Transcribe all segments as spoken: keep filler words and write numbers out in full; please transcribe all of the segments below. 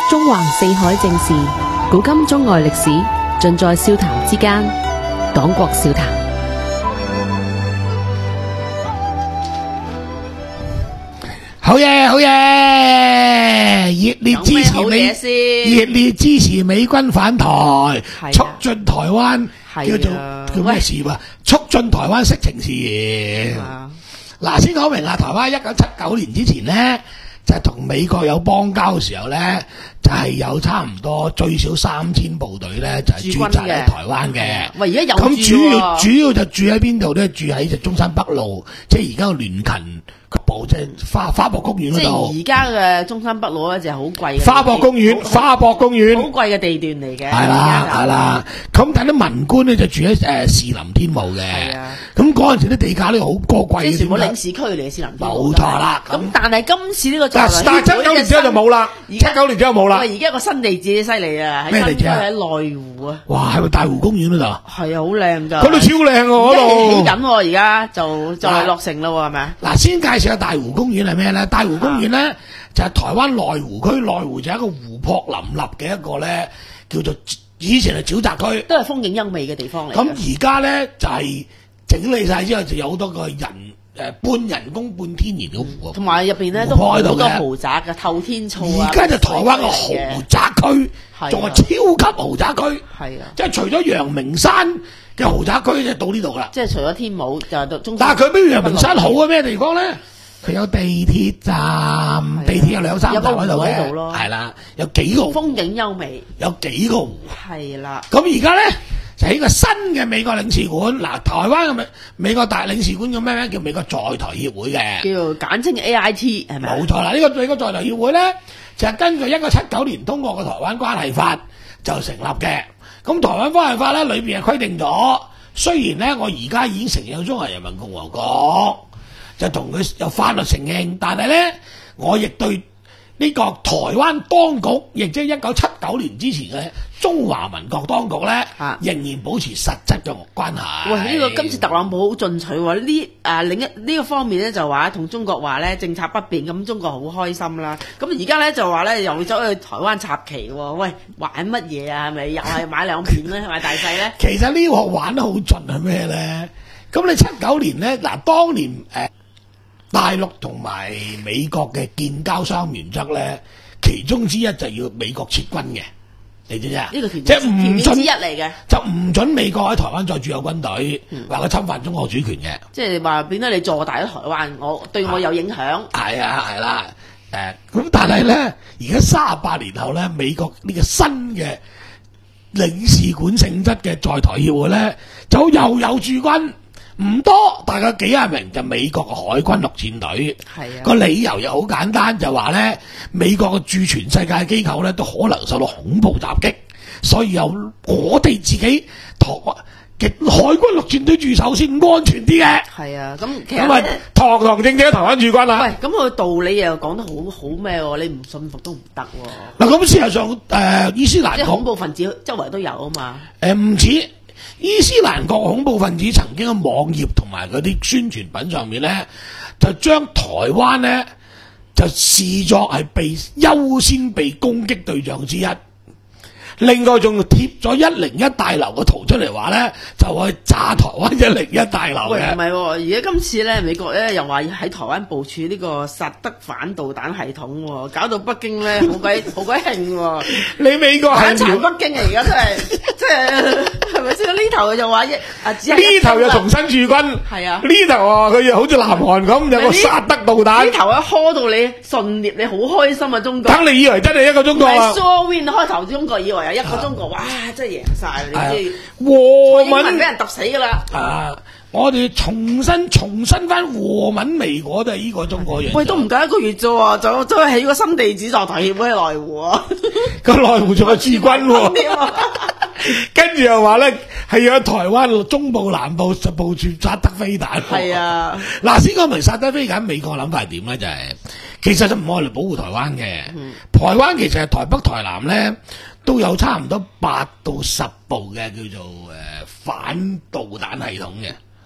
中橫四海正事，古今中外歷史，盡在笑談之間。黨國笑談。 好嘢，好嘢！熱烈支持美，熱烈支持美軍返台，促進台灣叫做叫咩事啊？促進台灣色情事業。嗱，先講明啊，台灣一九七九年之前咧，就係同美國有邦交嘅時候咧，就係有差唔多最少三千部隊咧，就係駐紮喺台灣嘅。 喂，而家有咁主要主要就住喺邊度咧？住喺就中山北路，即係而家個聯勤部，即係花花博公園嗰度。 即係而家嘅中山北路咧，就係好貴嘅。 花博公園，花博公園， 好貴嘅地段嚟嘅。 係啦，係啦。咁但係啲文官咧就住喺誒士林天母嘅。係啊。咁嗰陣時啲地價咧好過貴嘅。 即係全部領事區嚟嘅士林天母。 冇錯啦。 咁但係今次呢個但係七九年之後就冇啦。七九年之後冇啦。 喂，而家個新地址犀利啊！ 咩地址啊？ 喺內湖啊。 哇，係咪大湖公園嗰度？ 係啊，好靚㗎。 嗰度超靚喎，嗰度。 起緊喎，而家就就係落成啦喎，係咪啊？ 嗱，先介紹下大湖公園係咩咧？大湖公園咧就係台灣內湖區，內湖就係一個湖泊林立嘅一個咧，叫做以前係沼澤區， 都係風景優美嘅地方嚟。 咁而家咧就係整理晒之後，就有好多個人誒半人工半天然嘅湖， 同埋入邊咧都好多豪宅嘅透天厝啊！ 而家就台灣嘅豪宅區，仲係超級豪宅區，係啊！即係除咗陽明山嘅豪宅區，就到呢度啦。 即係除咗天母就係到中。 但係佢比陽明山好嘅咩地方咧？佢有地鐵站，地鐵有兩三站喺度嘅，係啦，有幾個風景優美， 有幾個湖， 係啦。 咁而家咧就喺個新嘅美國領事館，嗱，台灣嘅美美國大領事館叫咩名？叫美國在台協會嘅， 叫簡稱 A I T 係咪？ 冇錯啦，呢個美國在台協會咧就係根據一九七九年通過嘅台灣關係法就成立嘅。咁台灣關係法咧裏邊係規定咗，雖然咧我而家已經承認中華人民共和國。就同佢有法律承認，但係咧，我亦對呢個台灣當局，亦即係一九七九年之前嘅中華民國當局咧，啊、仍然保持實質嘅關係。 喂，呢、這個今次特朗普好進取喎，呢啊另一呢、這個方面咧就話同中國話咧政策不變，咁中國好開心啦。咁而家咧就話咧又走去台灣插旗喎，喂，玩乜嘢啊？係咪又係買兩片咧？係咪大細咧？ 其實呢個玩得好盡係咩咧？咁你七九年咧，嗱，當年誒。呃大陸同埋美國嘅建交三原則咧，其中之一就要美國撤軍嘅，你知唔知啊？ 呢個條即係唔準之一嚟嘅， 就唔準美國喺台灣再駐有軍隊，話佢、嗯、侵犯中國主權嘅。 即係話變咗你坐大咗台灣，我對我有影響。 係啊，係啦，誒、啊，咁、啊、但係咧，而家三十八年後咧，美國呢個新嘅領事館性質嘅在台協會咧，就又有駐軍。唔多，大概幾廿名就美國嘅海軍陸戰隊。係啊，個理由又好簡單，就話咧美國嘅駐全世界嘅機構咧都可能受到恐怖襲擊，所以有我哋自己台嘅海軍陸戰隊駐守先安全啲嘅。係啊，咁其實咁啊，堂堂正正喺台灣駐軍啦。 喂，咁佢道理又講得好好咩喎？你唔信服都唔得喎。 嗱，咁事實上誒、呃，伊斯蘭即係恐怖分子周圍都有啊嘛。 誒唔似。伊斯蘭國恐怖分子曾經喺網頁同埋嗰啲宣傳品上面咧，就將台灣咧就視作係被優先被攻擊對象之一。另外仲貼咗一零一大樓嘅圖出嚟，話咧就去炸台灣一零一大樓嘅。 喂，唔係喎，而家今次咧美國咧又話喺台灣部署呢個薩德反導彈系統喎，搞到北京咧好鬼好鬼興喎。 你美國係殘北京啊！而家真係即係係咪先？呢頭就話一啊， 呢頭又重新駐軍，係啊，呢頭啊佢又好似南韓咁有個薩德導彈。 呢頭一開到你順裂，你好開心啊！中國， 等你以為真係一個中國啊 ！So win 開頭中國以為一個中國，哇！真係贏晒，你知和民俾人揼死噶啦！ 啊，我哋重新重新翻和民味果都係呢個中國人。 喂，都唔夠一個月啫喎，就就起個新地址在台協會喺內湖啊！ 個內湖仲有駐軍喎，跟住又話咧係要喺台灣中部南部就部署薩德飛彈。係啊，嗱，先講明薩德飛彈，美國諗法係點咧？就係、是、其實就唔愛嚟保護台灣嘅，嗯、台灣其實係台北、台南咧。都有差唔多八到十部嘅叫做誒、呃、反導彈系統嘅，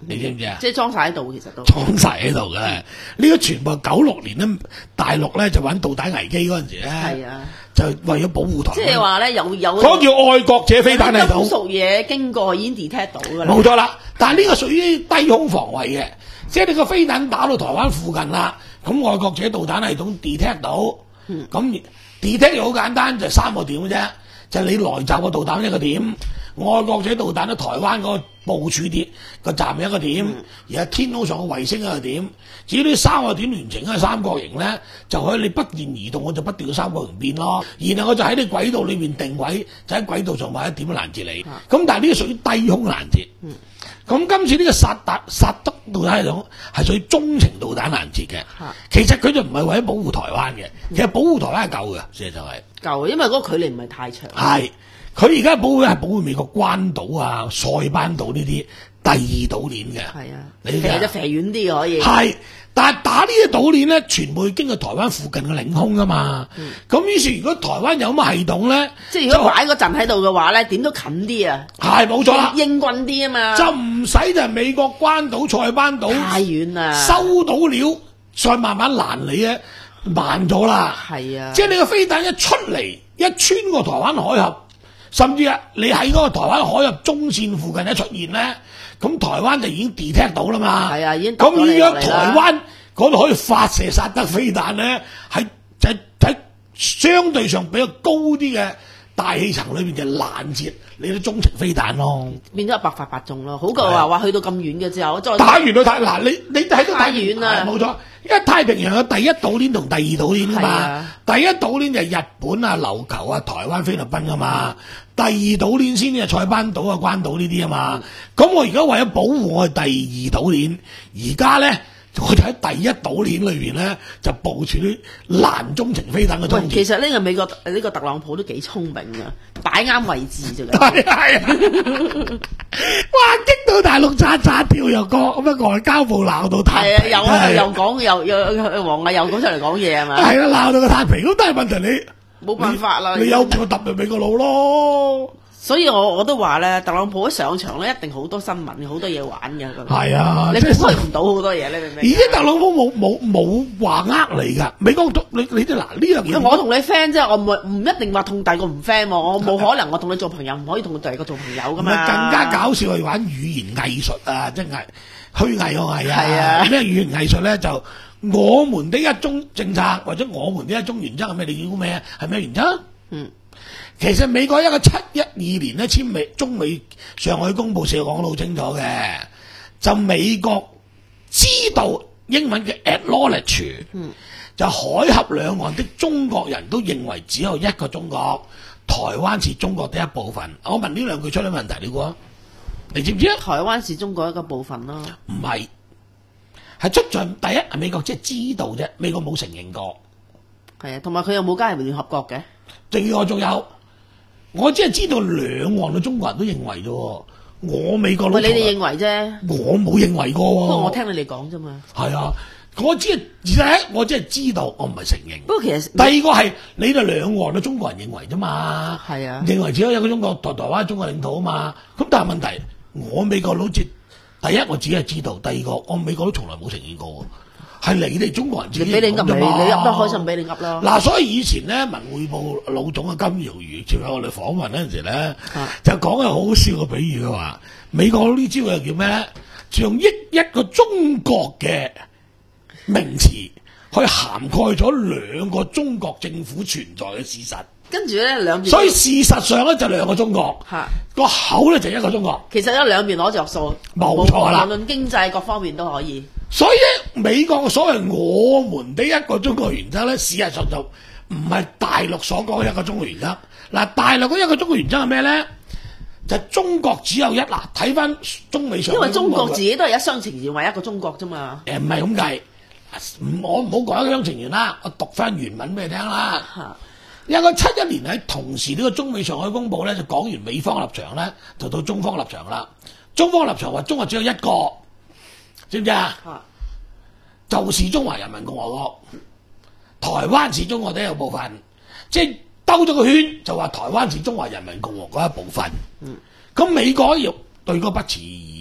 你知唔知啊？ 即係裝晒喺度，其實都裝晒喺度嘅。呢個全部九六年咧，大陸咧就玩導彈危機嗰陣時咧， 係啊， 就為咗保護台灣。 即係話咧，有有嗰個叫愛國者飛彈系統， 金屬嘢經過已經 detect 到㗎啦。 冇錯啦。但係呢個屬於低空防衛嘅，即係你個飛彈打到台灣附近啦，咁愛國者導彈系統 detect 到，咁、嗯、detect 好簡單，就三個點嘅啫，就係、你來襲個導彈一個點，愛國者導彈喺台灣嗰個部署點個站一個點，嗯、而係天空上嘅衛星一個點。至於呢三個點連成一個三角形咧，就可以你不斷移動，我就不斷個三角形變咯。然後我就喺你軌道裏面定位，就喺軌道上畫一點攔截你。咁、嗯、但係呢個屬於低空攔截。咁、嗯、今次呢個薩達薩德導彈系統係屬於中程導彈攔截嘅。嗯、其實佢就唔係為咗保護台灣嘅，其實保護台灣係夠嘅，事實就係夠，因為嗰個距離唔係太長。 係。佢而家保護係保護美國關島啊、塞班島呢啲第二島鏈嘅。係啊，你其實就飛遠啲可以。係，但係打呢啲島鏈咧，全部要經過台灣附近嘅領空噶嘛。咁、嗯、於是如果台灣有乜系統咧，即係如果擺個陣喺度嘅話咧，點都近啲啊。係冇錯啦，英軍啲啊嘛。就唔使就係美國關島、塞班島太遠啦，收到料再慢慢攔你咧，慢咗啦。係啊，即係你個飛彈一出嚟，一穿過台灣海峽。甚至啊，你喺嗰個台灣海峽中線附近一出現咧，咁台灣就已經 detect 到啦嘛。係啊，已經咁而家台灣嗰度可以發射薩德飛彈咧，喺喺喺相對上比較高啲嘅大氣層裏邊就攔截你啲中程飛彈咯，變咗百發百中咯，好過話話去到咁遠嘅之後再打完到太嗱，你你睇到太遠啦，冇錯。因為太平洋有第一島鏈同第二島鏈啊嘛，啊第一島鏈就係日本啊、琉球啊、台灣、菲律賓啊嘛，嗯、第二島鏈先係塞班島啊、關島呢啲啊嘛。咁、嗯、我而家為咗保護我嘅第二島鏈，而家咧我就喺第一島鏈裏邊咧就部署啲攔中程飛彈嘅裝置。其實呢個美國呢、呢個特朗普都幾聰明啊，擺啱位置啫。係係啊！哇！激到大陸喳喳跳又講，咁啊外交部鬧到太平。係啊，又又講又又黃毅又講出嚟講嘢係嘛？係啊，鬧到個太平，咁但係問題你冇辦法啦。你有個揼咪美國佬咯。所以我我都話咧，特朗普一上場咧，一定好多新聞，好多嘢玩嘅。係啊，你估佢唔到好多嘢咧，明唔明？而家特朗普冇冇冇話呃你㗎，美國你你啲嗱呢樣嘢。我同你 friend 啫，我唔唔一定話同第二個唔 friend 喎，我冇可能我同你做朋友，唔可以同第二個做朋友㗎嘛。更加搞笑係玩語言藝術啊，真係虛偽個偽啊！係啊，咩語言藝術咧就我們的一中政策或者我們的一中原則係咩？你估咩啊？係咩原則？嗯。其實美國一個七一二年咧簽美中美上海公報社講得好清楚嘅，就美國知道英文嘅 acknowledge，、嗯、就海峽兩岸的中國人都認為只有一個中國，台灣是中國的一部分。我問呢兩句出咗問題，你估啊？你知唔知啊？台灣是中國一個部分咯，唔係，係出在第一，美國即係知道啫，美國冇承認過。係啊，同埋佢又冇加入聯合國嘅。另外仲有。我只係知道兩岸嘅中國人都認為啫，我美國佬你哋認為啫，我冇認為過。不過我聽你哋講啫嘛。係啊，我只係而且我只係知道，我唔係承認。不過其實第二個係你哋兩岸嘅中國人認為啫嘛。係啊，認為只有一個中國，台台灣係中國領土啊嘛。咁但係問題，我美國佬只第一我只係知道，第二個我美國佬從來冇承認過。係你哋中國人自己俾你噏，你你噏得開心俾你噏咯。嗱、啊，所以以前咧，文匯報老總嘅金堯如接受我哋訪問嗰陣時咧，啊、就講個好笑嘅比喻嘅話，美國呢招又叫咩咧？就用一一個中國嘅名詞去涵蓋咗兩個中國政府存在嘅事實。跟住咧兩邊，所以事實上咧就兩個中國，個口咧就一個中國。其實有兩邊攞着數，冇錯啦。無論經濟各方面都可以。所以咧，美國所謂我們的一個中國原則咧，事實上就唔係大陸所講嘅一個中國原則。嗱，大陸嗰一個中國原則係咩咧？就係、中國只有一。嗱，睇翻中美上，因為中國自己都係一廂情願為一個中國啫嘛。誒唔係咁計，我唔好講一廂情願啦，我讀翻原文俾你聽啦。有個七一年喺同時呢個中美上海公報咧，就講完美方立場咧，就到中方立場啦。中方立場話中國只有一個，知唔知啊？就是中華人民共和國，台灣是中國的一個部分，即係兜咗個圈就話台灣是中華人民共和國一部分。咁、嗯、美國要對嗰不辭而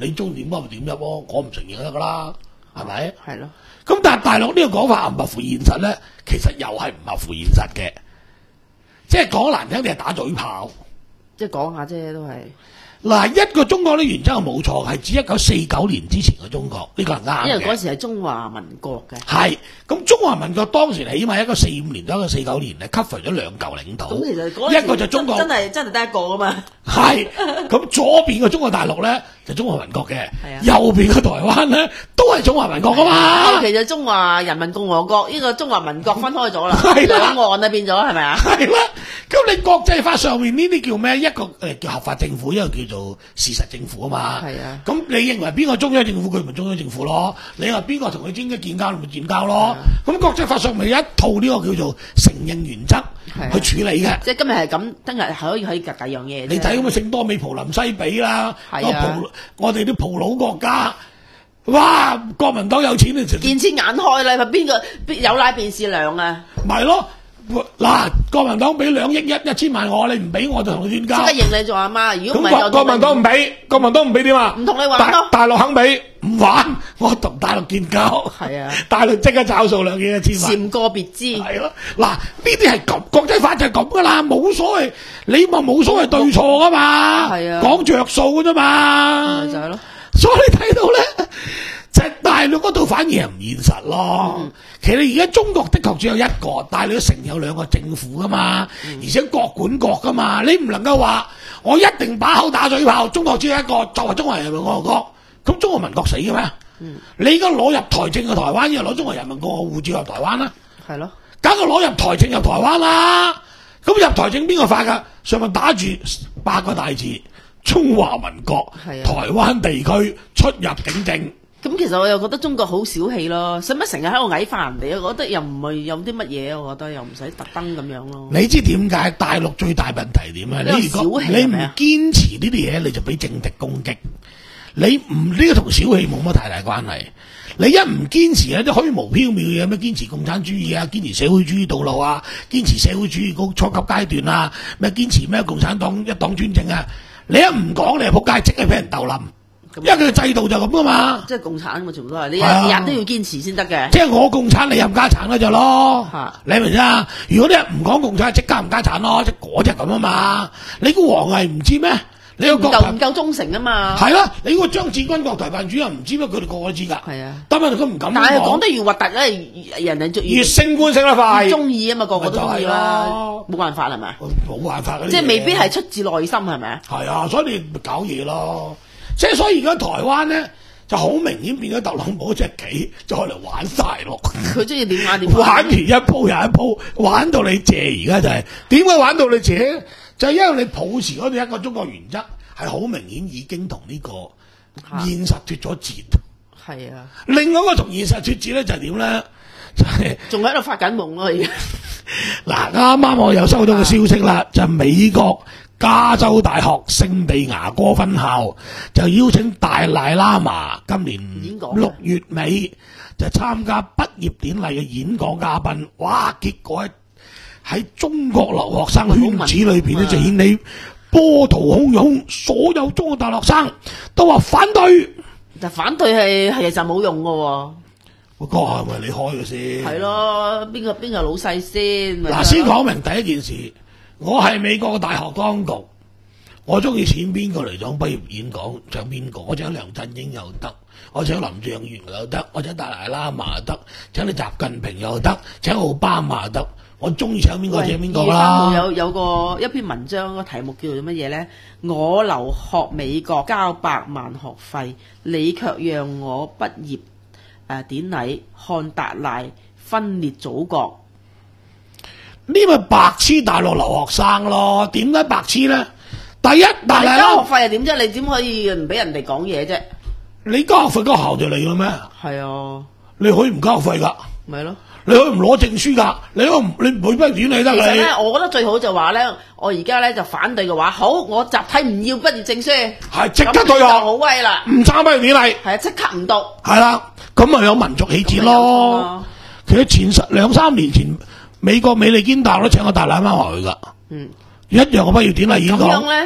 你中意點乜咪點乜咯，我唔承認就得噶啦，係咪？ 係咯。 咁但係大陸呢個講法合唔合乎現實咧？其實又係唔合乎現實嘅，即係講難聽啲係打嘴炮。 即係講下啫，都係。 嗱，一個中國呢原則係冇錯，係指一九四九年之前嘅中國，呢、這個係啱嘅。 因為嗰時係中華民國嘅。 係，咁中華民國當時起碼一個四五年到一個四九年咧 cover 咗兩嚿領土。 咁其實嗰陣一個就中國真係真係得一個㗎嘛。 係，咁左邊嘅中國大陸咧就中華民國嘅， 係啊右邊嘅台灣咧都係中華民國噶嘛。 後期就中華人民共和國，呢、這個中華民國分開咗啦， 係啦兩岸啊變咗係咪啊？ 係啦，咁你國際法上面呢啲叫咩？一個誒叫合法政府，一個叫做事實政府啊嘛。 係啊。 咁你認為邊個中央政府，佢咪中央政府咯？你話邊個同佢專家建交，咪建交咯？咁、國際法上咪有一套呢個叫做承認原則去處理嘅。 即係今日係咁，聽日係可以可以隔第樣嘢。 你睇咁嘅聖多美、葡林西比啦， 係啊葡我哋啲葡佬國家，哇！國民黨有錢你就見錢眼開啦，邊個邊有奶便是娘啊？ 咪咯。嗱，國民黨俾兩億一一千萬我，你唔俾我就同你斷交。 即刻認你做阿媽，如果唔係就咁國民黨唔俾，國民黨唔俾點啊？ 唔同你玩咯。 大陸肯俾，唔玩，我同大陸建交。 係啊， 大陸即刻找數兩億一千萬。 禪個別之。 係咯，嗱呢啲係咁，國際法就係咁噶啦，冇所謂，你話冇所謂對錯噶嘛， 係啊， 講着數噶啫嘛。 咪就係咯。 所以你睇到咧，就係大陸嗰度反而係唔現實咯。 嗯其實而家中國的確只有一個，但係你都成有兩個政府噶嘛， 嗯、而且各管各噶嘛，你唔能夠話我一定把口打嘴炮，中國只有一個，作為中華人民共和國，咁中華民國死嘅咩？嗯、你而家攞入台證嘅台灣，又攞中華人民共和國護照入台灣啦， 係咯， 梗係攞入台證入台灣啦。咁入台證邊個發㗎？上面打住八個大字：中華民國台灣地區出入境證。 咁其實我又覺得中國好小氣咯，使乜成日喺度矮化人哋？我覺得又唔係有啲乜嘢，我覺得又唔使特登咁樣咯。 你知點解大陸最大問題點啊？你如果你唔堅持呢啲嘢，你就俾政敵攻擊。你唔呢個同小氣冇乜太大關係。你一唔堅持咧，啲虛無縹緲嘅嘢，咩堅持共產主義啊，堅持社會主義道路啊，堅持社會主義嗰初級階段啊，咩堅持咩共產黨一黨專政啊，你一唔講，你係仆街，即係俾人鬥冧。因為佢嘅制度就咁噶嘛， 即係共產嘛，全部都係你日日都要堅持先得嘅。 即係我共產，你冚家產咧就咯，你明唔明啊？如果你唔講共產，即刻冚家產咯，即係嗰隻咁啊嘛。你估王毅唔知咩？你個國唔夠忠誠啊嘛。 係啦，你個張志軍國台辦主任唔知咩？佢哋個個都知㗎。係啊，但係佢唔敢講。 但係講得越核突咧，人哋越升官升得快， 中意啊嘛，個個都中意啦，冇辦法係咪？ 冇辦法， 即係未必係出自內心係咪啊？ 係啊，所以你咪搞嘢咯。即係所以而家台灣咧就好明顯變咗特朗普隻棋，就可能玩晒咯。 佢中意點玩點玩完一鋪又一鋪，玩到你謝。而家就係點解玩到你謝？就係、是、因為你抱持嗰啲一個中國原則，係好明顯已經同呢個現實脫咗節。 係啊， 另外一個同現實脫節咧就係點咧？就係仲喺度發緊夢咯而家。 嗱，啱啱我又收到個消息啦，就係、美國加州大學聖地牙哥分校就邀請大賴喇嘛今年六月尾就參加畢業典禮嘅演講嘉賓。哇！結果喺中國留學生圈子裏邊咧，就顯起波濤洶湧，所有中國大學生都話反對。 但反對係係就冇用㗎喎。 我哥係咪你開嘅先？ 係咯，邊個邊個老細先？ 嗱，先講明第一件事。我係美國嘅大學當局，我中意請邊個嚟講畢業演講，請邊個？我請梁振英又得，我請林鄭月娥又得，我請大賴喇嘛又得，請你習近平又得，請奧巴馬又得，我中意請邊個請邊個啦。 有有個一篇文章個題目叫做乜嘢咧？我留學美國交百萬學費，你卻讓我畢業誒、呃、典禮看達賴分裂祖國。 呢咪白痴大陸留學生咯？點解白痴咧？第一，但係交學費係點啫？你點可以唔俾人哋講嘢啫？ 你交學費交校就嚟嘅咩？ 係啊， 你可以唔交學費噶， 咪咯？ 你可以唔攞證書噶，你可你唔會畢業典禮得。 其實咧，我覺得最好就話咧，我而家咧就反對嘅話，好，我集體唔要畢業證書， 係即刻退學， 好威啦， 唔參畢業典禮， 係啊，即刻唔讀， 係啦，咁咪有民族氣節咯。其實前十兩三年前，美國美利堅大學都請個大喇嘛去噶，嗯，一樣嘅畢業典禮演講。 咁樣咧，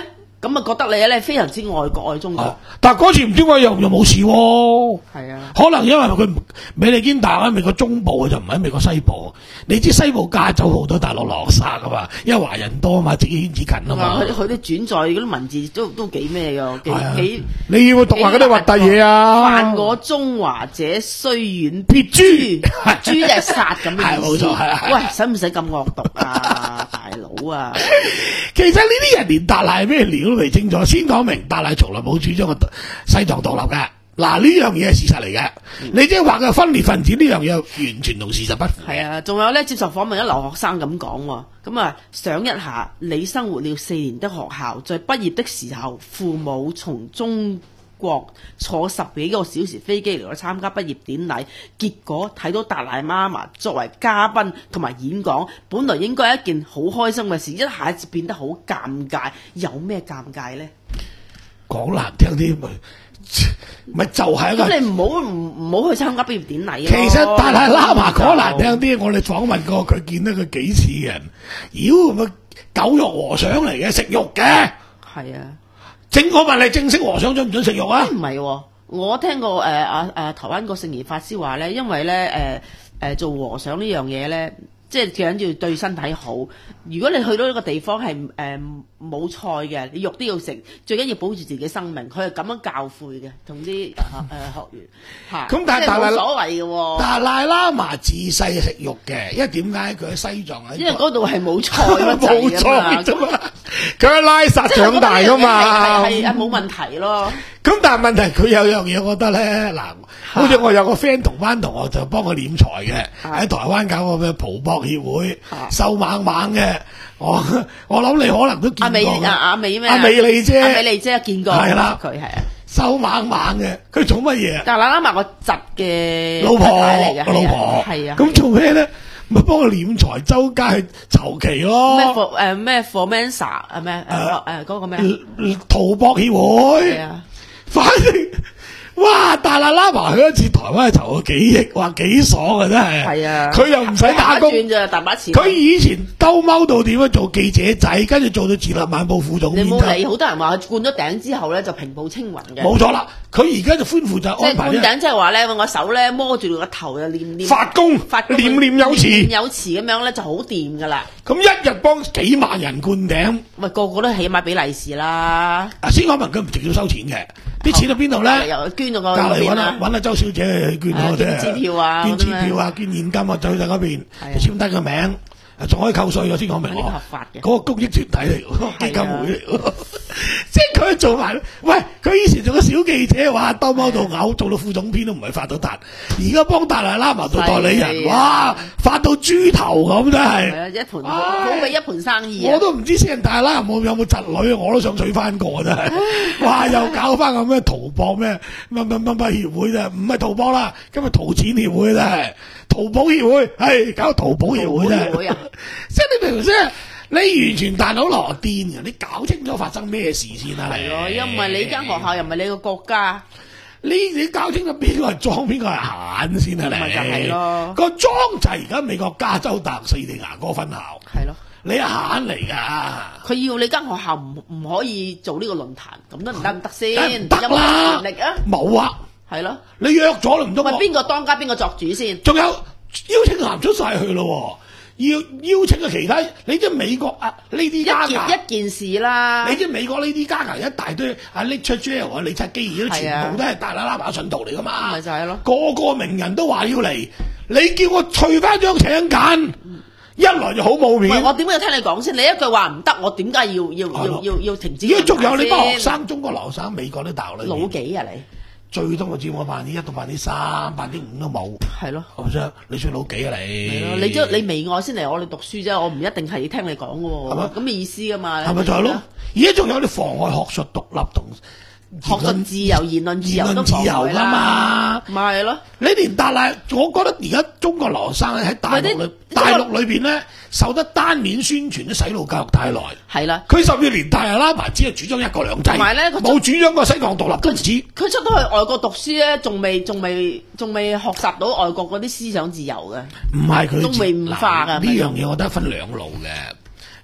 咁啊覺得你咧非常之愛國愛中國。 啊但係嗰次唔知點解又又冇事喎。 係啊， 可能因為佢唔美利堅大喺美國中部，就唔喺美國西部。你知西部加州好多大陸落生噶嘛，因為華人多啊嘛，自己圈子近啊嘛。 佢佢啲轉載嗰啲文字都都幾咩㗎，幾係啊幾。 你要讀下嗰啲核突嘢啊！ 犯我中華者，雖遠撇豬， 豬就係殺咁嘅係冇意思。 錯係係喂，使唔使咁惡毒啊，大佬啊？ 其實呢啲人連達賴係咩料都未清楚。先講明，達賴從來冇主張過西藏獨立嘅。嗱，呢樣嘢係事實嚟嘅。 嗯你即係話嘅分裂分子呢樣嘢，完全同事實不符嘅。 係啊，仲有咧接受訪問嘅留學生咁講喎，咁啊想一下，你生活了四年的學校，在畢業的時候，父母從中國坐十幾個小時飛機嚟到參加畢業典禮，結果睇到達賴媽媽作為嘉賓同埋演講，本來應該係一件好開心嘅事，一下子變得好尷尬，有咩尷尬呢？ 講難聽啲咪咪就係一個。 咁你唔好唔唔好去參加畢業典禮咯。 其實達賴喇嘛講難聽啲，我哋訪問過佢，見到佢幾次嘅人，妖咪狗肉和尚嚟嘅，食肉嘅。 係啊。 正我問你，正式和尚准唔准食肉啊？ 唔係喎，我聽過誒啊誒台灣個聖嚴法師話咧，因為咧誒誒做和尚呢樣嘢咧，即係最緊要對身體好。如果你去到一個地方係誒冇菜嘅，你肉都要食，最緊要保住自己生命。佢係咁樣教誨嘅，同啲誒誒學員嚇。 咁但係即係達賴冇所謂嘅喎。 達賴喇嘛自細食肉嘅，因為點解佢喺西藏喺？ 因為嗰度係冇菜乜冇滯啊嘛錯啫嘛，佢喺拉薩長大噶嘛。 係係冇問題咯。 咁但係問題佢有樣嘢，我覺得咧嗱，好似我有個 friend 同班同學就幫佢斂財嘅，喺台灣搞個咩葡博協會，瘦猛猛嘅。我我諗你可能都見過。 阿美阿阿美咩？ 阿美麗姐， 阿美麗姐見過。 係啦， 佢係啊。 瘦猛猛嘅，佢做乜嘢？ 達賴喇嘛個侄嘅老婆嚟嘅， 個老婆係啊。 咁做咩咧？咪幫佢斂財，周街去籌旗咯。 咩 for 誒咩 Formansa 啊咩誒誒嗰個咩？ 圖博協會。 係啊。 反正哇，達賴喇嘛去一次台灣籌過幾億，話幾爽啊真係。 係啊。 佢又唔使打工， 轉咋大把錢。 佢以前兜踎到點樣做記者仔，跟住做到自立晚報副總編輯。 你冇理，好多人話佢灌咗頂之後咧就平步青雲嘅。 冇錯啦，佢而家就寬負就安排。 即係灌頂，即係話咧，我手咧摸住個頭就念念發功， 發功念念有詞， 念有詞咁樣咧就好掂噶啦。 咁一日幫幾萬人灌頂， 喂，個個都起碼俾利是啦。 啊，先講明佢唔直接收錢嘅，啲錢喺邊度咧？ 又捐咗個隔離揾邊啊阿揾阿周小姐去捐咗啫， 捐支票啊， 捐支票啊，捐現金啊，走去嗰邊簽低個名，仲可以扣稅嘅，先講明呢個合法嘅。 嗰個公益團體嚟喎，基金會嚟喎，即係佢做埋。喂，佢以前做個小記者，話兜踎到嘔，做到副總編都唔係發到達，而家幫達賴喇嘛做代理人，哇，發到豬頭咁真係。 係啊，一盤好嘅一盤生意。 我都唔知死人達賴喇嘛有冇侄女，我都想娶翻個真係。哇，又搞翻個咩淘博咩乜乜乜乜協會啫，唔係淘博啦，今日淘錢協會真係。淘寶協會，係搞淘寶協會啫，即係你明唔明先？你完全大佬羅癲嘅，你搞清楚發生咩事先啦。 係咯，又唔係你間學校，又唔係你個國家， 你你搞清楚邊個係裝，邊個係閒先啊？你咪就係咯， 個裝就係而家美國加州大學四地牙哥分校， 係咯， 你係閒嚟㗎。 佢要你間學校唔唔可以做呢個論壇，咁得唔得唔得先？ 唔得啦， 有冇權力啊？ 冇啊。 係咯， 你約咗啦，唔通喂，邊個當家邊個作主先？ 仲有邀請函出晒去咯，要邀請嘅其他，你知美國啊呢啲加一件一件事啦。 你知美國呢啲加牙一大堆啊 Little 啊、李察基爾都全部都係達賴喇嘛信徒嚟噶嘛， 咪就係咯， 個個名人都話要嚟，你叫我除翻張請柬，一來就好冇面。 我點解要聽你講先？你一句話唔得，我點解要要要要要停止？ 而家仲有你班學生，中國留學生，美國啲大學裏老幾啊你？ 最多我佔我百分之一到百分之三，百分之五都冇。 係咯， 係咪先？你算老幾啊你？ 係咯，你即你微愛先嚟我哋讀書啫，我唔一定係聽你講嘅喎。係咪咁嘅意思噶嘛？ 係咪就係咯？而家仲有你妨礙學術獨立同學術自由、言論自由都妨礙啦嘛？ 咪係咯？ 你連達賴，我覺得而家中國留學生喺大陸裏大陸裏邊咧，受得單面宣傳啲洗腦教育太耐。 係啦， 佢甚至連達賴喇嘛只係主張一國兩制， 同埋咧冇主張過西藏獨立都唔知。 佢出到去外國讀書咧，仲未仲未仲未學習到外國嗰啲思想自由嘅。 唔係佢仲未悟化㗎。 呢樣嘢，我覺得分兩路嘅。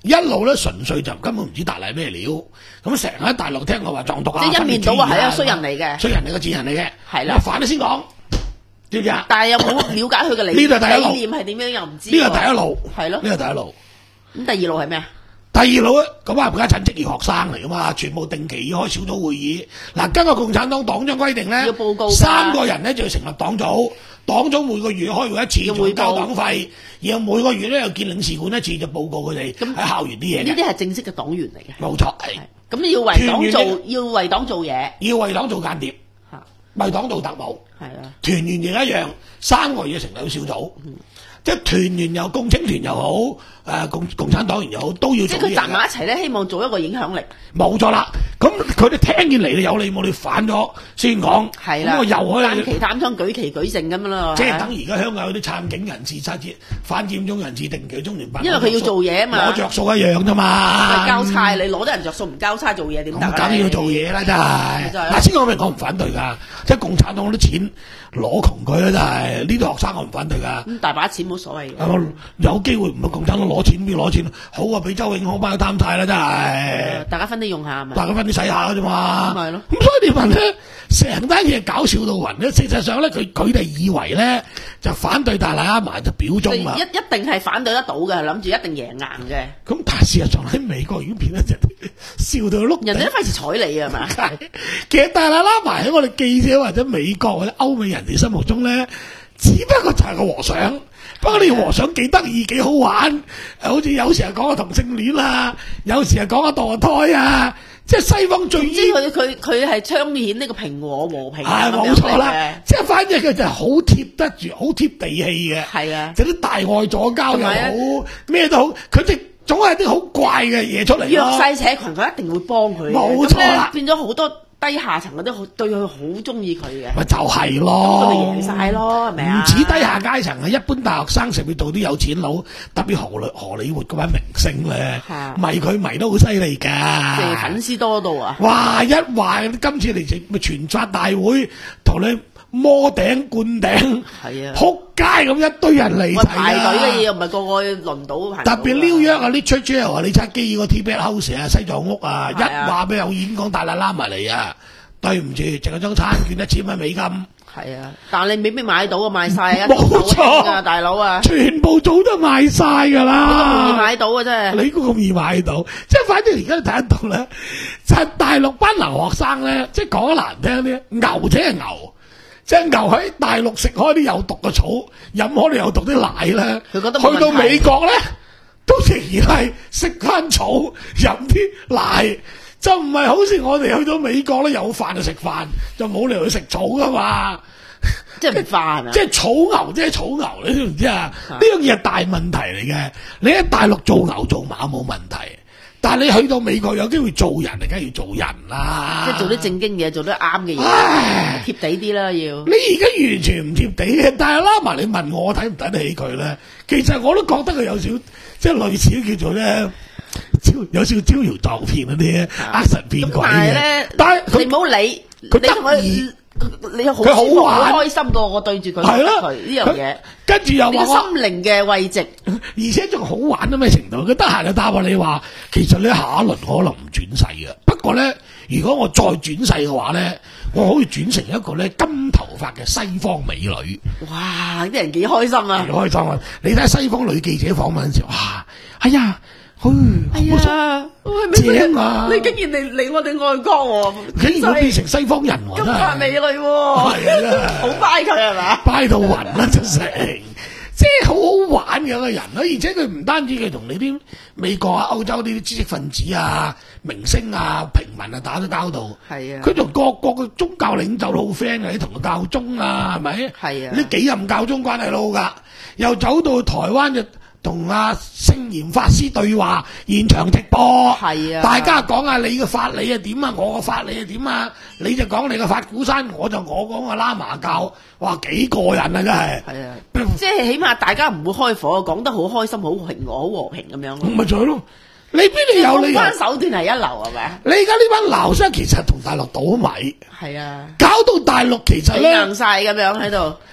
一路咧純粹就根本唔知達賴咩料，咁成日喺大陸聽我話藏獨啊， 即係一面倒話係一個衰人嚟嚟嘅， 衰人嚟嘅賤人嚟嘅， 係啦我反咗先講，知唔知啊？ 但係有冇了解佢嘅理呢個係第一路理念係點樣又唔知喎。 呢個係第一路， 係咯。 呢個第一路。 咁第二路係咩啊？ 第二路咧，咁啊，而家趁職業學生嚟噶嘛，全部定期要開小組會議。嗱，根據共產黨黨章規定咧， 要報告㗎三個人咧就要成立黨組，黨組每個月開會一次， 要匯報仲要交黨費，然後每個月咧又見領事館一次，就報告佢哋咁喺校園啲嘢嘅。 呢啲係正式嘅黨員嚟嘅。 冇錯，係咁你要為黨團員做，要為黨做嘢要為黨做間諜， 嚇， 為黨做特務。 係啊。 團員亦一樣，三個月成立小組，即係團員又共青團又好，誒共共產黨員又好，都要做嘢㗎。 即係佢集埋一齊咧，希望做一個影響力。 冇錯啦，咁佢哋聽見嚟你有理冇理反咗先講， 係啦， 咁我又可以擔旗擔槍舉旗舉證咁樣咯。 即係等而家香港有啲撐警人士、撐反佔中人士、定期中聯辦， 因為佢要做嘢啊嘛， 攞着數一樣啫嘛。 交差你攞得人着數唔交差做嘢點得啊？ 咁梗要做嘢啦，真係。 就係嗱，先講明我唔反對㗎，即係共產黨啲錢攞窮佢啦，真係呢啲學生我唔反對㗎。 咁大把錢冇所謂嘅。 我有機會唔係共產黨攞錢邊攞錢，好過俾周永康班佢貪晒啦，真係。 大家分啲用下咪。 大家分啲使下嘅啫嘛。 咪係咯。 咁所以你問咧，成單嘢搞笑到暈咧，事實上咧，佢佢哋以為咧就反對達賴喇嘛就表忠啊。 一一定係反對得到嘅，諗住一定贏硬嘅。 咁但係事實上喺美國已經變咗就笑到碌地。 人哋都費事睬你啊嘛。 其實達賴喇嘛喺我哋記者或者美國或者歐美人哋心目中咧，只不過就係個和尚。不過呢個和尚幾得意幾好玩，好似有時係講個同性戀啊，有時係講個墮胎啊，即係西方最知佢佢佢係彰顯呢個平和和平。 係冇錯啦，即係反正佢就係好貼得住，好貼地氣嘅。 係啊， 就啲大愛左膠又好，咩都好，佢哋總係啲好怪嘅嘢出嚟咯。 弱勢社群佢一定會幫佢。 冇錯啦， 變咗好多低下層嗰啲好對佢好中意佢嘅， 咪就係咯， 咁咪贏晒咯，係咪啊？ 唔止低下階層啊，一般大學生甚至到啲有錢佬，特別荷里荷里活嗰班明星咧，迷佢迷得好犀利㗎， 即係粉絲多到啊！ 哇！一話今次嚟整咪全國大會，同你摸頂灌頂， 係啊， 撲街咁一堆人嚟睇排隊嘅嘢又唔係個個輪到， 特別紐約啊，啲 Churchill 啊，你揸基爾個 Tibet House 啊，西藏屋啊，一話俾有演講達賴喇嘛嚟啊，對唔住，淨係張餐券一千蚊美金。 係啊，但係你未必買到啊，賣晒啊， 冇錯啊，大佬啊， 全部早都賣晒㗎啦。 你咁容易買到啊，真係。 你咁易買到，即係反正而家你睇得到咧，就係大陸班留學生咧，即係講得難聽啲，牛即係牛。即係牛喺大陸食開啲有毒嘅草，飲開啲有毒啲奶咧， 佢覺得去到美國咧，都仍然係食翻草，飲啲奶，就唔係好似我哋去到美國咧有飯就食飯，就冇理由去食草噶嘛。 即係唔化係咪？ 即係草牛，即係草牛，你知唔知啊？呢樣嘢係大問題嚟嘅。你喺大陸做牛做馬冇問題。但係你去到美國有機會做人，你梗係要做人啦。 即係做啲正經嘢，做得啱嘅嘢，貼地啲啦要。 你而家完全唔貼地嘅，但係喇嘛你問我睇唔睇得起佢咧？其實我都覺得佢有少即係類似叫做咧，有少少招搖撞騙嗰啲呃神騙鬼嘅。但係佢你唔好理， 佢得意。 你好佢好玩， 好開心過我對住佢， 係咯呢樣嘢。 跟住又話心靈嘅慰藉， 而且仲好玩到咩程度？佢得閒就答話你話，其實你下一輪可能唔轉世嘅。不過咧，如果我再轉世嘅話咧，我可以轉成一個咧金頭髮嘅西方美女。 哇！啲人幾開心啊！ 幾開心啊！你睇西方女記者訪問嘅時候，哇！哎呀〜 哎呀， 正啊！ 你竟然嚟嚟我哋外國喎， 竟然會變成西方人喎， 金髮美女喎， 係啊， 好拜佢係嘛？ 拜到暈啦，真係，即係好好玩嘅一個人啦。而且佢唔單止佢同你啲美國啊、歐洲呢啲知識分子啊、明星啊、平民啊打咗交道， 係啊， 佢同各國嘅宗教領袖都好 friend 嘅，你同個教宗啊，係咪？ 係啊， 呢幾任教宗關係都好㗎，又走到台灣就。同阿聖嚴法師對話，現場直播， 係啊！ 大家講下你嘅法理係點啊，我嘅法理係點啊，你就講你嘅法鼓山，我就我講個喇嘛教，哇幾過癮啊真係！係啊，即係起碼大家唔會開火，講得好開心、好平和、好和平咁樣。 咪就係咯，你邊度有理由？ 公關手段係一流係咪？ 你而家呢班撈生其實同大陸倒米， 係啊， 搞到大陸其實咧硬晒咁樣喺度。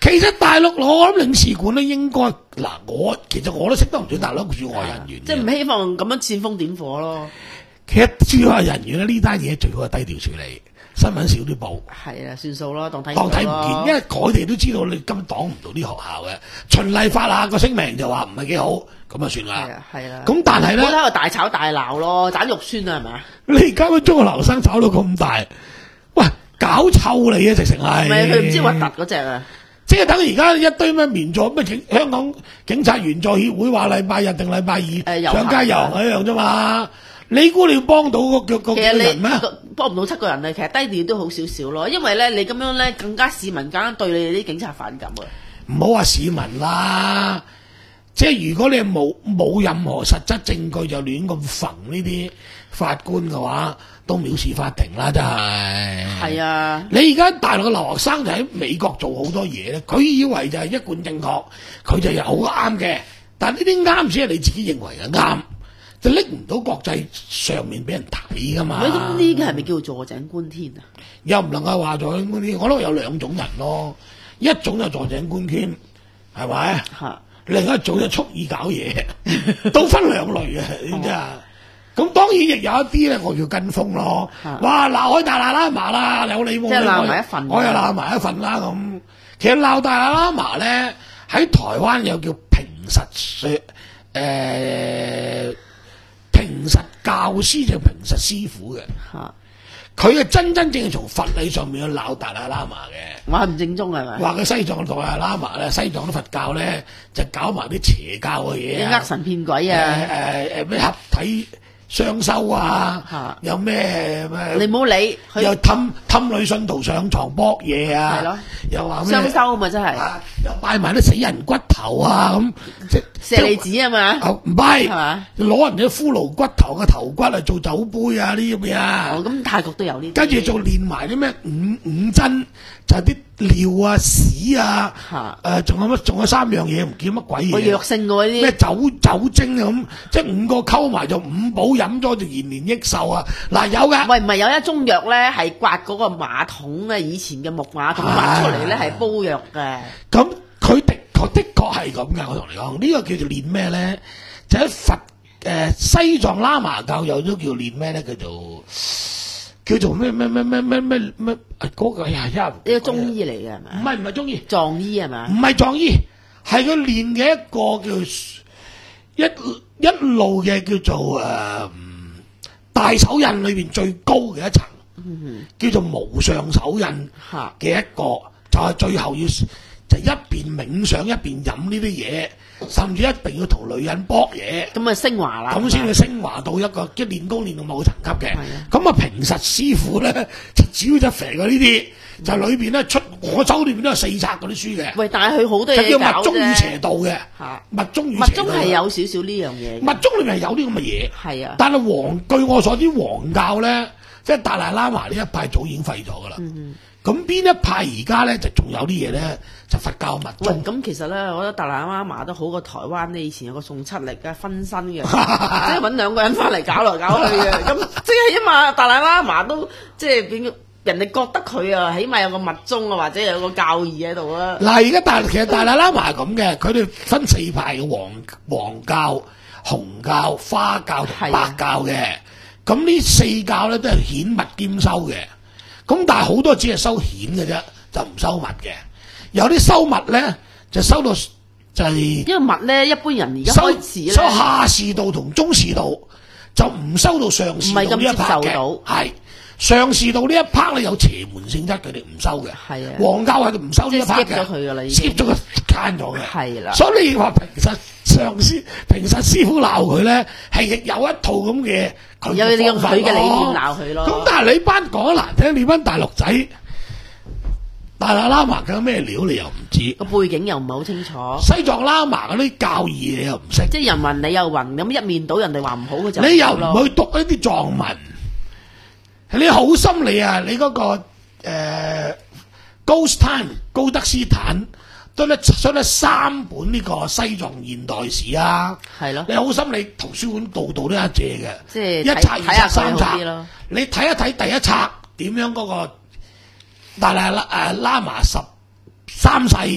其實大陸我諗領事館咧應該嗱，我其實我都識得唔少大陸駐外人員嘅， 即係唔希望咁樣煽風點火咯。 其實駐外人員咧呢單嘢最好係低調處理，新聞少啲報。 係啊，算數咯，當睇當睇唔見，因為佢哋都知道你根本擋唔到啲學校嘅。循例發下個聲明就話唔係幾好，咁啊算係啦。 啊係啊。 咁但係咧， 我喺度大吵大鬧咯，斬肉酸啊，係咪啊？ 你而家個中國留學生炒到咁大，喂，搞臭你啊！直情係。 唔係佢唔知核突嗰只啊！ 即係等而家一堆咩員佐咩警香港警察員佐協會話禮拜日定禮拜二遊上街遊行一樣啫嘛。你估你要幫到個個個其實人咩？ 你幫唔到七個人啊，其實低調都好少少咯。因為咧，你咁樣咧，更加市民更加對你哋啲警察反感啊！ 唔好話市民啦，即係如果你冇冇任何實質證據就亂咁焚呢啲法官嘅話，都藐視法庭啦，真係。 係啊， 你而家大陸嘅留學生就喺美國做好多嘢咧，佢以為就係一貫正確，佢就係好啱嘅。但呢啲啱先係你自己認為嘅啱，就拎唔到國際上面俾人睇噶嘛。 咁呢個係咪叫坐井觀天啊？ 又唔能夠話坐井觀天，我諗有兩種人咯，一種就坐井觀天，係咪？ 嚇。 另一種就蓄意搞嘢，都分兩類嘅，你知啊？咁當然亦有一啲咧，我叫跟風咯。哇！鬧開大喇喇嘛啦，有你冇？ 即係鬧埋一份， 我又鬧埋一份啦咁。其實鬧大喇喇嘛咧，喺台灣有叫平實説，誒平實教師就平實師傅嘅。嚇！佢係真真正正從佛理上面去鬧大喇喇嘛嘅。 我係唔正宗係咪？ 話佢西藏同大喇嘛咧，西藏啲佛教咧就搞埋啲邪教嘅嘢啊， 呃神騙鬼啊， 誒誒誒咩合體雙修啊，有咩咩？ 你唔好理， 又氹氹女信徒上床搏嘢啊， 係咯， 又話咩雙修啊嘛，真係， 又拜埋啲死人骨頭啊咁，即舍利子啊嘛， 唔係， 係嘛？ 攞人啲骷髏骨頭嘅頭骨嚟做酒杯啊，呢啲咁嘢啊。 哦，咁泰國都有呢啲。 跟住仲練埋啲咩五五真，就係啲尿啊屎啊，誒仲有乜仲有三樣嘢唔見乜鬼嘢。 個藥性嘅嗰啲。 咩酒酒精啊咁，即係五個溝埋就五寶飲咗就延年益壽啊！嗱有㗎。 喂，唔係有一中藥咧係刮嗰個馬桶咧，以前嘅木馬桶刮出嚟咧係煲藥嘅。 咁佢的確的確係咁嘅，我同你講，呢、這個叫做練咩咧？就喺佛誒、呃、西藏喇嘛教有咗叫練咩咧？叫做叫做咩咩咩咩咩咩咩嗰個呀呀！呢個中醫嚟嘅係咪？ 唔係唔係中醫， 藏醫係咪？ 唔係藏醫，係佢練嘅一個叫一一路嘅叫做誒、呃、大手印裏邊最高嘅一層，嗯、叫做無上手印嘅一個，就係最後要。就一邊冥想一邊飲呢啲嘢，甚至一定要同女人搏嘢， 咁啊升華啦， 咁先至升華到一個即係練功練到某個層級嘅。咁啊平實師傅咧就主要就肥過呢啲，就裏邊咧出我手裏邊都有四冊嗰啲書嘅。 喂，但係佢好多嘢就叫密宗與邪道嘅，密宗與邪道。 密宗係有少少呢樣嘢。 密宗裏面係有啲咁嘅嘢， 係啊。 但係黃據我所知，黃教咧即係達賴喇嘛呢一派早已經廢咗㗎啦。嗯咁邊一派而家咧就仲有啲嘢咧，就佛教密宗。 咁其實咧，我覺得達賴喇嘛都好過台灣呢以前有個宋七力嘅分身嘅，即係揾兩個人翻嚟搞來搞去嘅。咁即係起碼達賴喇嘛都即係變人哋覺得佢啊，起碼有個密宗啊，或者有個教義喺度啊。 嗱，而家大其實達賴喇嘛係咁嘅，佢哋分四派嘅黃黃教、紅教、花教同白教嘅。咁呢四教咧都係顯密兼修嘅。咁但係好多只係收顯嘅啫，就唔收密嘅。有啲收密咧，就收到就係、是、 因為密咧，一般人而家開始咧收下士道同中士道，就唔收到上士道呢一 part 嘅。係上士道呢一 part 咧有邪門性質，佢哋唔收嘅。係啊，黃教係唔收呢一 part 嘅。skip 咗佢㗎啦，已經 skip 咗佢慳咗嘅。係啦，所以你話平實上師平實師傅鬧佢咧，係亦有一套咁嘅。 有你用佢嘅理念鬧佢咯。 咁但係你班講得難聽，你班大陸仔大喇喇嘛嘅咩料，你又唔知個背景又唔係好清楚。 西藏喇嘛嗰啲教義你又唔識， 即係人云你又云，咁一面倒人哋話唔好嘅就你又唔去讀一啲藏文，你好心你啊！你嗰、那個誒、呃、高斯坦高德斯坦都咧出咗三本呢個西藏現代史啊，係咯。你好心你圖書館度度都有借嘅，即係一冊二冊三冊，你睇一睇第一冊點樣嗰個達賴喇誒喇嘛十三世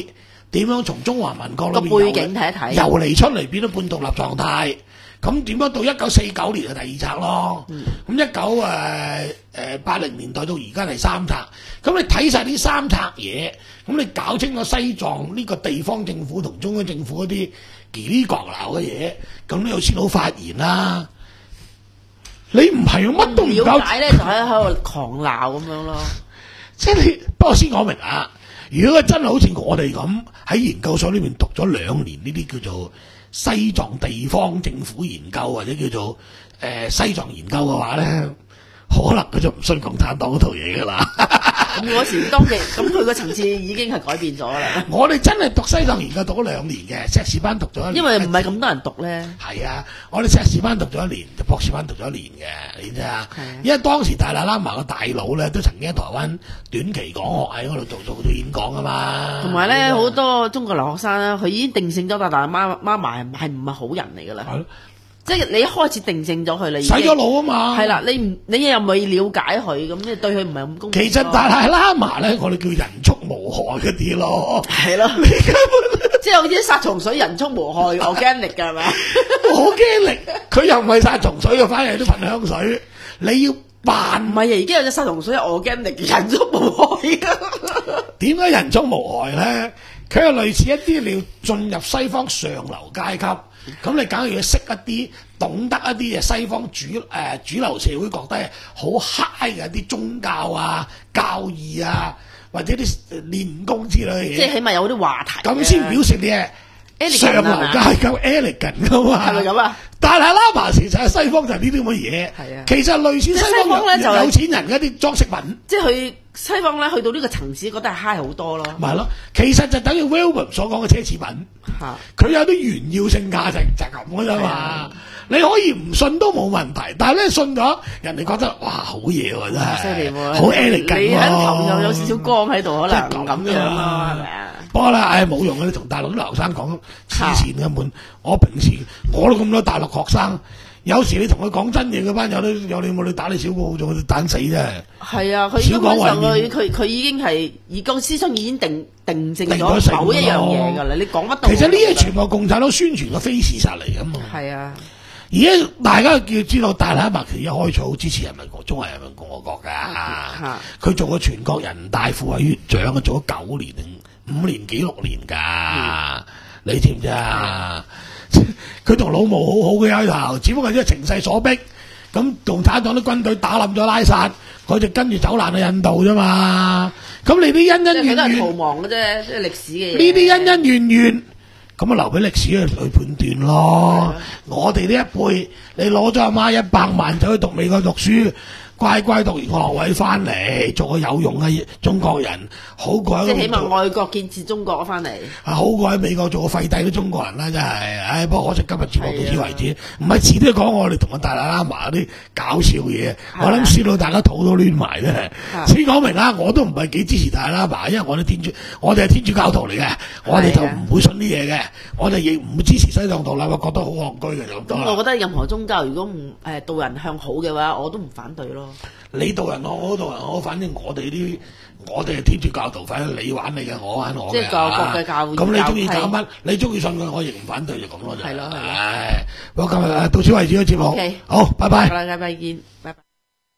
點樣從中華民國裏邊個背景睇一睇遊離出嚟變咗半獨立狀態。咁點樣到一九四九年嘅第二冊咯？咁一九誒誒八零年代到而家係三冊。咁你睇晒呢三冊嘢，咁你搞清楚西藏呢個地方政府同中央政府嗰啲嘰哩角鬧嘅嘢，咁你又先好發言啦。你唔係乜都唔搞， 了解咧，就喺喺度狂鬧咁樣咯。 即係你，不過先講明啊！如果真係好似我哋咁喺研究所呢邊讀咗兩年呢啲叫做西藏地方政府研究或者叫做誒、呃、西藏研究嘅話咧，可能佢就唔信共產黨嗰套嘢㗎啦。 咁嗰時當其咁佢個層次已經係改變咗啦。 我哋真係讀西藏研究讀咗兩年嘅，碩士班讀咗一年。 因為唔係咁多人讀咧。 係啊，我哋碩士班讀咗一年，就博士班讀咗一年嘅，你知啊？因為當時達賴喇嘛個大佬咧都曾經喺台灣短期講學喺嗰度做做做演講啊嘛。同埋咧好多中國留學生咧，佢已經定性咗達賴媽媽媽係唔係好人嚟㗎啦。即係你一開始定性咗佢啦， 洗咗腦啊嘛。 係啦，你唔你又未了解佢，咁即係對佢唔係咁公平。 其實達賴喇嘛咧，我哋叫人畜無害嗰啲咯。 係咯，你根本即係好似殺蟲水，人畜無害，organic 㗎係咪 ？organic，佢又唔係殺蟲水嘅，反而都噴香水。你要扮唔係啊？而家有隻殺蟲水係 organic，人畜無害㗎。 點解人畜無害咧？佢係類似一啲你要進入西方上流階級。咁你梗係要識一啲，懂得一啲嘢西方主誒、呃、主流社會覺得係好 high 嘅一啲宗教啊、教義啊，或者啲練功之類嘅嘢。 即係起碼有啲話題。 咁先表示你係上流階級 elegant 噶嘛？ 係咪咁啊？ 達賴喇嘛其實喺西方就係呢啲咁嘅嘢。係啊，其實類似西方咧就有錢人嘅一啲裝飾品。 即係佢西方咧去到呢個層次，覺得係 high 好多咯。 咪係咯，其實就等於 Wilbur 所講嘅奢侈品。佢有啲炫耀性價值就係咁嘅啫嘛。你可以唔信都冇問題，但係咧信咗，人哋覺得哇好嘢喎，真係，犀利喎，好 elegant 你喺頭又有少少光喺度，可能咁樣咯，係咪啊？ 不過咧，唉冇用嘅，你同大陸啲留學生講黐線根本。我平時我都咁多大陸學生，有時你同佢講真嘢，嗰班友都有你冇你打你小報仲打死啫。係啊，佢根本上佢佢佢已經係而個思想已經定定性咗某一樣嘢㗎啦。你講乜？ 其實呢啲全部共產黨宣傳嘅非事實嚟㗎嘛。 係啊。 而家大家要知道，達賴喇嘛其實一開始好支持人民國中華人民共和國㗎。佢做過全國人大副委員長，做咗九年、五年幾六年㗎。嗯、你知唔知啊？佢同老毛好好嘅開頭，只不過因為情勢所逼，咁共產黨啲軍隊打冧咗拉薩，佢就跟住走難去印度啫嘛。咁你啲恩恩怨怨， 逃亡嘅啫，即係歷史嘅嘢。 呢啲恩恩怨怨。咁啊，留俾歷史去去判斷咯。我哋呢一輩，你攞咗阿媽一百萬走去讀美國讀書，乖乖讀完學位翻嚟，做個有用嘅中國人，好過即係起碼愛國建設中國翻嚟。 啊，好過喺美國做個廢帝嘅中國人啦，真係。唉，不過可惜今日節目到此為止，唔係遲啲講我哋同個達賴喇嘛啲搞笑嘢，我諗笑到大家肚都攣埋咧。先講明啦，我都唔係幾支持達賴喇嘛，因為我哋天主，我哋係天主教徒嚟嘅，我哋就唔會信啲嘢嘅，我哋亦唔會支持西藏獨立，我覺得好戇居嘅就咁多啦。 咁我覺得任何宗教如果唔誒導人向好嘅話，我都唔反對咯。 你導人好，我導人好，反正我哋啲我哋係天主教徒，反正你玩你嘅，我玩我嘅。 即係各國嘅教義。 咁你中意搞乜？你中意信佢，我亦唔反對，就咁咯。 係咯係咯。 唉，我今日到此為止嘅節目。 Okay. 好，拜拜。 下禮拜見，拜拜。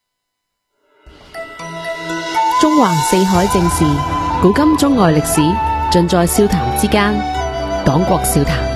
中環四海正事，古今中外歷史，盡在笑談之間。黨國笑談。